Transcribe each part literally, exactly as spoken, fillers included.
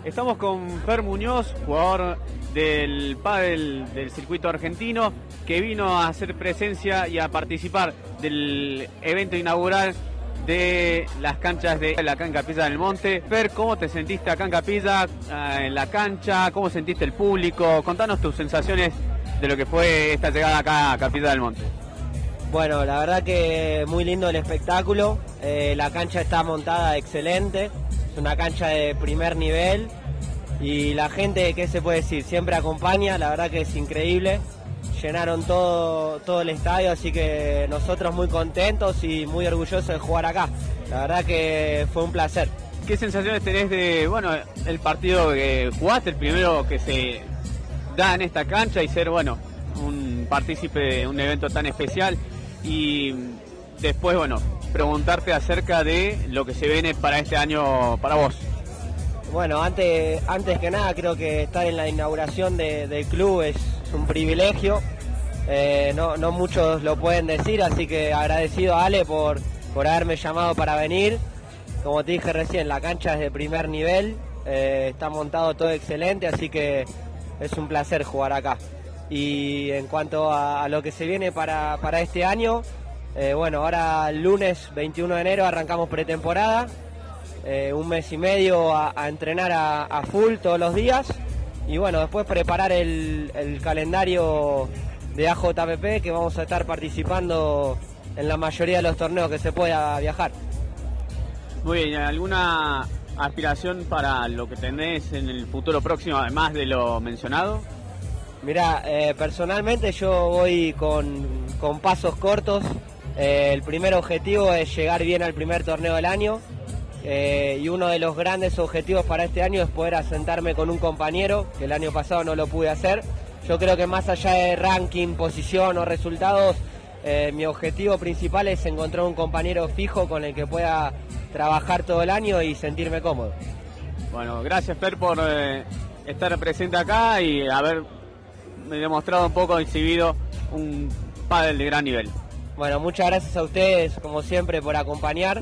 Estamos con Fer Muñoz, jugador del pádel del circuito argentino, que vino a hacer presencia y a participar del evento inaugural de las canchas de la acá en Capilla del Monte. Fer, ¿cómo te sentiste acá en Capilla, en la cancha? ¿Cómo sentiste el público? Contanos tus sensaciones de lo que fue esta llegada acá a Capilla del Monte. Bueno, la verdad que muy lindo el espectáculo. Eh, la cancha está montada excelente. Es una cancha de primer nivel y la gente, ¿qué se puede decir? Siempre acompaña, la verdad que es increíble. Llenaron todo, todo el estadio, así que nosotros muy contentos y muy orgullosos de jugar acá. La verdad que fue un placer. ¿Qué sensaciones tenés de, bueno, el partido que jugaste, el primero que se da en esta cancha y ser, bueno, un partícipe de un evento tan especial? Y después, bueno, preguntarte acerca de lo que se viene para este año para vos. Bueno, antes, antes que nada creo que estar en la inauguración de, del club es un privilegio, eh, no, no muchos lo pueden decir, así que agradecido a Ale por, por haberme llamado para venir. Como te dije recién, la cancha es de primer nivel, eh, está montado todo excelente, así que es un placer jugar acá. Y en cuanto a, a lo que se viene para, para este año, eh, bueno, ahora el lunes veintiuno de enero arrancamos pretemporada, eh, un mes y medio a, a entrenar a, a full todos los días y bueno, después preparar el, el calendario de A J P P, que vamos a estar participando en la mayoría de los torneos que se pueda viajar. Muy bien, ¿alguna aspiración para lo que tenés en el futuro próximo, además de lo mencionado? Mirá, eh, personalmente yo voy con, con pasos cortos. Eh, el primer objetivo es llegar bien al primer torneo del año, eh, y uno de los grandes objetivos para este año es poder asentarme con un compañero, que el año pasado no lo pude hacer. Yo creo que más allá de ranking, posición o resultados, eh, mi objetivo principal es encontrar un compañero fijo con el que pueda trabajar todo el año y sentirme cómodo. Bueno, gracias Fer por eh, estar presente acá y haber demostrado un poco, exhibido un pádel de gran nivel. Bueno, muchas gracias a ustedes, como siempre, por acompañar,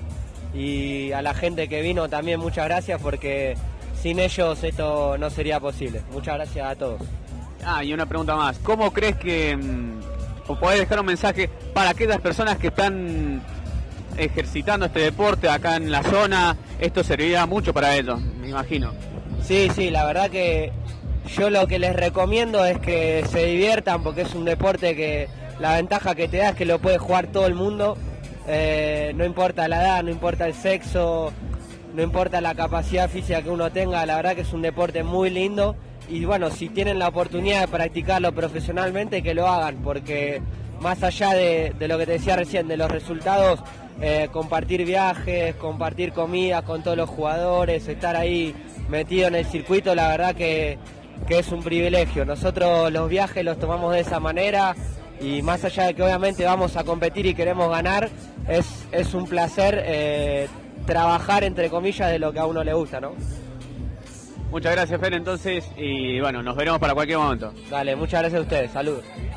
y a la gente que vino también muchas gracias, porque sin ellos esto no sería posible. Muchas gracias a todos. Ah, y una pregunta más. ¿Cómo crees que, o podés dejar un mensaje para aquellas personas que están ejercitando este deporte acá en la zona? Esto serviría mucho para ellos, me imagino. Sí, sí, la verdad que yo lo que les recomiendo es que se diviertan, porque es un deporte que la ventaja que te da es que lo puede jugar todo el mundo, eh, no importa la edad, no importa el sexo, no importa la capacidad física que uno tenga. La verdad que es un deporte muy lindo y bueno, si tienen la oportunidad de practicarlo profesionalmente, que lo hagan, porque más allá de, de lo que te decía recién, de los resultados, eh, compartir viajes, compartir comidas con todos los jugadores, estar ahí metido en el circuito, la verdad que que es un privilegio. Nosotros los viajes los tomamos de esa manera y más allá de que obviamente vamos a competir y queremos ganar, es, es un placer eh, trabajar entre comillas de lo que a uno le gusta, ¿no? Muchas gracias Fer entonces y bueno, nos veremos para cualquier momento. Dale, muchas gracias a ustedes, saludos.